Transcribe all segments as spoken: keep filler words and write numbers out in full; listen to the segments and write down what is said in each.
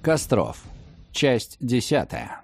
Костров. Часть десятая.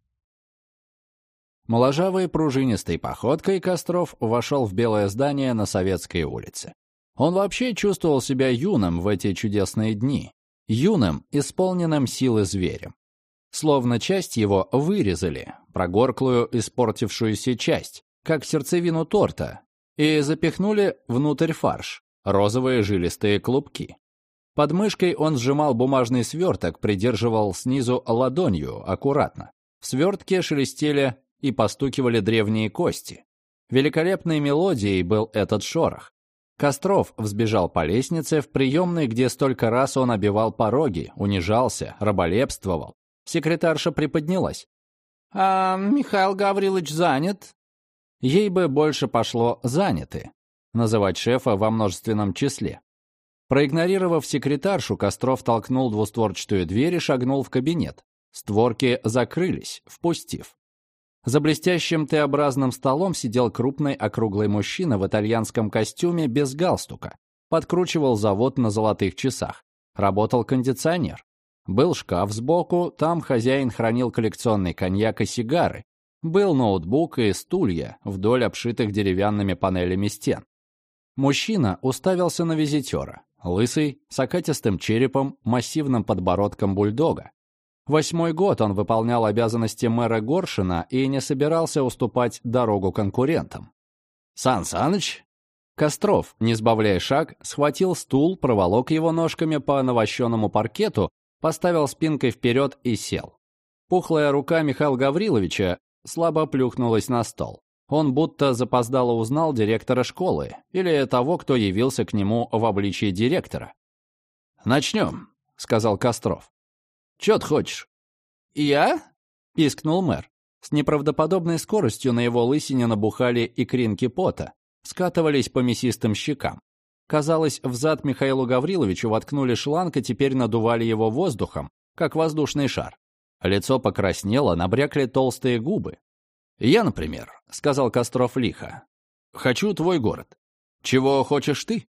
Моложавой пружинистой походкой Костров вошел в белое здание на Советской улице. Он вообще чувствовал себя юным в эти чудесные дни. Юным, исполненным силы зверем. Словно часть его вырезали, прогорклую, испортившуюся часть, как сердцевину торта, и запихнули внутрь фарш, розовые жилистые клубки. Под мышкой он сжимал бумажный сверток, придерживал снизу ладонью, аккуратно. В свертке шелестели и постукивали древние кости. Великолепной мелодией был этот шорох. Костров взбежал по лестнице в приемной, где столько раз он обивал пороги, унижался, раболепствовал. Секретарша приподнялась. «А Михаил Гаврилович занят?» Ей бы больше пошло «заняты», называть шефа во множественном числе. Проигнорировав секретаршу, Костров толкнул двустворчатую дверь и шагнул в кабинет. Створки закрылись, впустив. За блестящим Т-образным столом сидел крупный округлый мужчина в итальянском костюме без галстука. Подкручивал завод на золотых часах. Работал кондиционер. Был шкаф сбоку, там хозяин хранил коллекционный коньяк и сигары. Был ноутбук и стулья вдоль обшитых деревянными панелями стен. Мужчина уставился на визитера. Лысый, с окатистым черепом, массивным подбородком бульдога. Восьмой год он выполнял обязанности мэра Горшина и не собирался уступать дорогу конкурентам. «Сан Саныч?» Костров, не сбавляя шаг, схватил стул, проволок его ножками по навощенному паркету, поставил спинкой вперед и сел. Пухлая рука Михаила Гавриловича слабо плюхнулась на стол. Он будто запоздало узнал директора школы или того, кто явился к нему в обличии директора. «Начнем», — сказал Костров. «Чё ты хочешь?» «Я?» — пискнул мэр. С неправдоподобной скоростью на его лысине набухали икринки пота, скатывались по мясистым щекам. Казалось, в зад Михаилу Гавриловичу воткнули шланг и теперь надували его воздухом, как воздушный шар. Лицо покраснело, набрякли толстые губы. «Я, например», — сказал Костров лихо, — «хочу твой город. Чего хочешь ты?»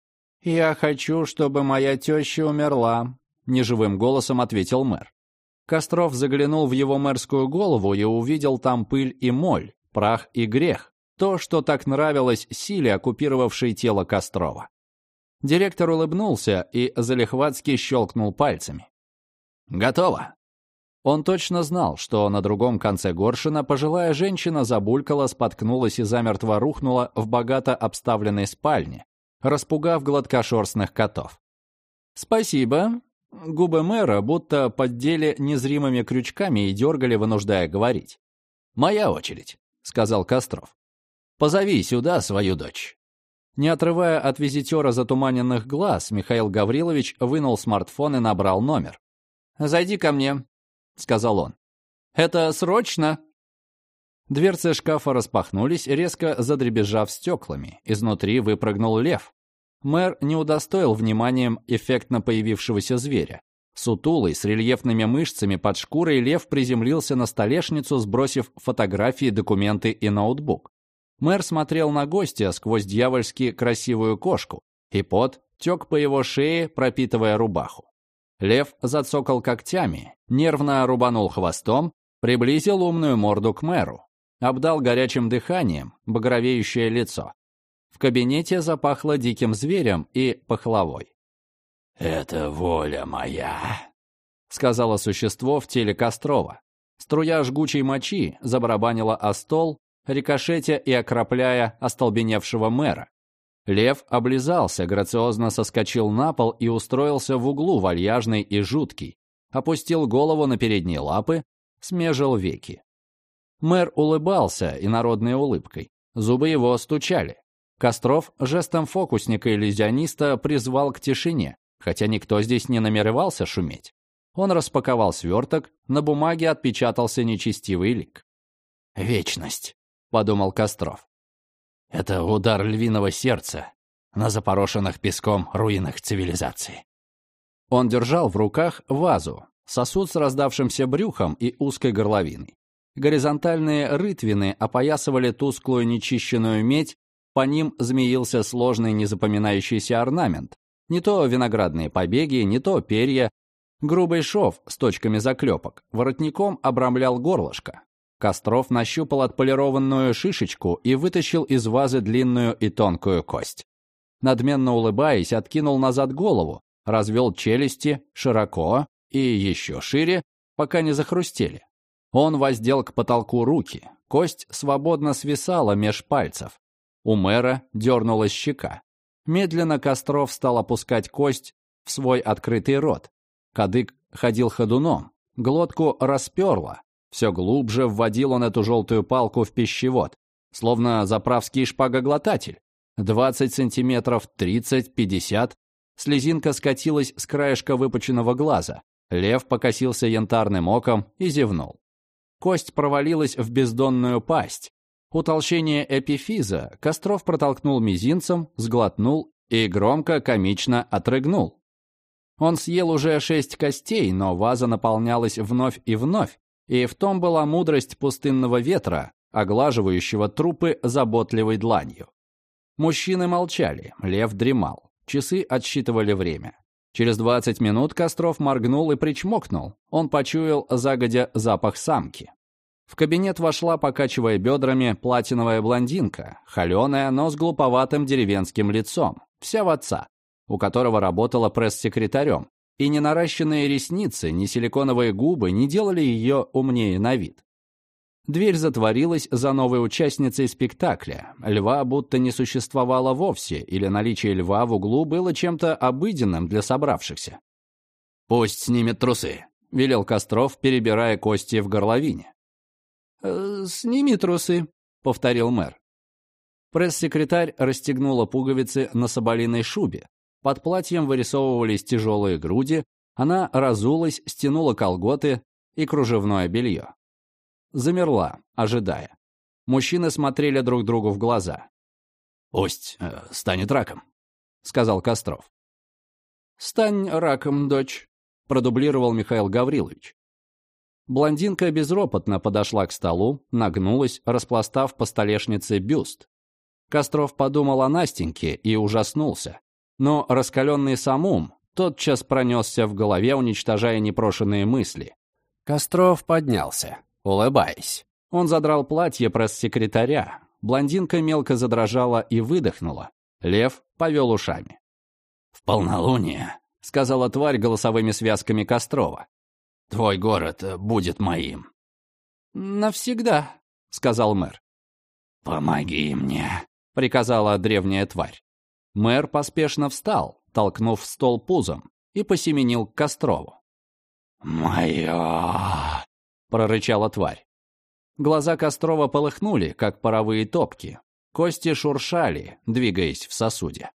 «Я хочу, чтобы моя теща умерла», — неживым голосом ответил мэр. Костров заглянул в его мэрскую голову и увидел там пыль и моль, прах и грех, то, что так нравилось силе, оккупировавшей тело Кострова. Директор улыбнулся и залихватски щелкнул пальцами. «Готово». Он точно знал, что на другом конце Горшина пожилая женщина забулькала, споткнулась и замертво рухнула в богато обставленной спальне, распугав гладкошерстных котов. «Спасибо». Губы мэра будто поддели незримыми крючками и дергали, вынуждая говорить. «Моя очередь», — сказал Костров. «Позови сюда свою дочь». Не отрывая от визитера затуманенных глаз, Михаил Гаврилович вынул смартфон и набрал номер. «Зайди ко мне», — сказал он. «Это срочно!» Дверцы шкафа распахнулись, резко задребезжав стеклами. Изнутри выпрыгнул лев. Мэр не удостоил вниманием эффектно появившегося зверя. Сутулый, с рельефными мышцами под шкурой, лев приземлился на столешницу, сбросив фотографии, документы и ноутбук. Мэр смотрел на гостя сквозь дьявольски красивую кошку, и пот тек по его шее, пропитывая рубаху. Лев зацокал когтями, нервно рубанул хвостом, приблизил умную морду к мэру, обдал горячим дыханием багровеющее лицо. В кабинете запахло диким зверем и пахлавой. «Это воля моя», — сказала существо в теле Кострова. Струя жгучей мочи забарабанила о стол, рикошетя и окропляя остолбеневшего мэра. Лев облизался, грациозно соскочил на пол и устроился в углу, вальяжный и жуткий. Опустил голову на передние лапы, смежил веки. Мэр улыбался инородной улыбкой. Зубы его стучали. Костров жестом фокусника и иллюзиониста призвал к тишине, хотя никто здесь не намеревался шуметь. Он распаковал сверток, на бумаге отпечатался нечестивый лик. «Вечность», — подумал Костров. «Это удар львиного сердца на запорошенных песком руинах цивилизации». Он держал в руках вазу, сосуд с раздавшимся брюхом и узкой горловиной. Горизонтальные рытвины опоясывали тусклую нечищенную медь, по ним змеился сложный незапоминающийся орнамент. Не то виноградные побеги, не то перья. Грубый шов с точками заклепок воротником обрамлял горлышко. Костров нащупал отполированную шишечку и вытащил из вазы длинную и тонкую кость. Надменно улыбаясь, откинул назад голову, развел челюсти широко и еще шире, пока не захрустели. Он воздел к потолку руки, кость свободно свисала меж пальцев. У мэра дернулась щека. Медленно Костров стал опускать кость в свой открытый рот. Кадык ходил ходуном, глотку расперло. Все глубже вводил он эту желтую палку в пищевод, словно заправский шпагоглотатель. Двадцать сантиметров, тридцать, пятьдесят. Слезинка скатилась с краешка выпученного глаза. Лев покосился янтарным оком и зевнул. Кость провалилась в бездонную пасть. Утолщение эпифиза Костров протолкнул мизинцем, сглотнул и громко, комично отрыгнул. Он съел уже шесть костей, но ваза наполнялась вновь и вновь, и в том была мудрость пустынного ветра, оглаживающего трупы заботливой дланью. Мужчины молчали, лев дремал, часы отсчитывали время. Через двадцать минут Костров моргнул и причмокнул. Он почуял загодя запах самки. В кабинет вошла, покачивая бедрами, платиновая блондинка, холеная, но с глуповатым деревенским лицом, вся в отца, у которого работала пресс-секретарем, и ни наращенные ресницы, ни силиконовые губы не делали ее умнее на вид. Дверь затворилась за новой участницей спектакля. Льва будто не существовало вовсе, или наличие льва в углу было чем-то обыденным для собравшихся. «Пусть снимет трусы», — велел Костров, перебирая кости в горловине. «Э, «Сними трусы», — повторил мэр. Пресс-секретарь расстегнула пуговицы на соболиной шубе. Под платьем вырисовывались тяжелые груди, она разулась, стянула колготы и кружевное белье. Замерла, ожидая. Мужчины смотрели друг другу в глаза. «Пусть э, станет раком», — сказал Костров. «Стань раком, дочь», — продублировал Михаил Гаврилович. Блондинка безропотно подошла к столу, нагнулась, распластав по столешнице бюст. Костров подумал о Настеньке и ужаснулся. Но раскаленный самум тотчас пронесся в голове, уничтожая непрошенные мысли. Костров поднялся, улыбаясь. Он задрал платье пресс-секретаря. Блондинка мелко задрожала и выдохнула. Лев повел ушами. «В полнолуние», — сказала тварь голосовыми связками Кострова, — «твой город будет моим». «Навсегда», — сказал мэр. «Помоги мне», — приказала древняя тварь. Мэр поспешно встал, толкнув стол пузом, и посеменил к Кострову. «Моё!» — прорычала тварь. Глаза Кострова полыхнули, как паровые топки. Кости шуршали, двигаясь в сосуде.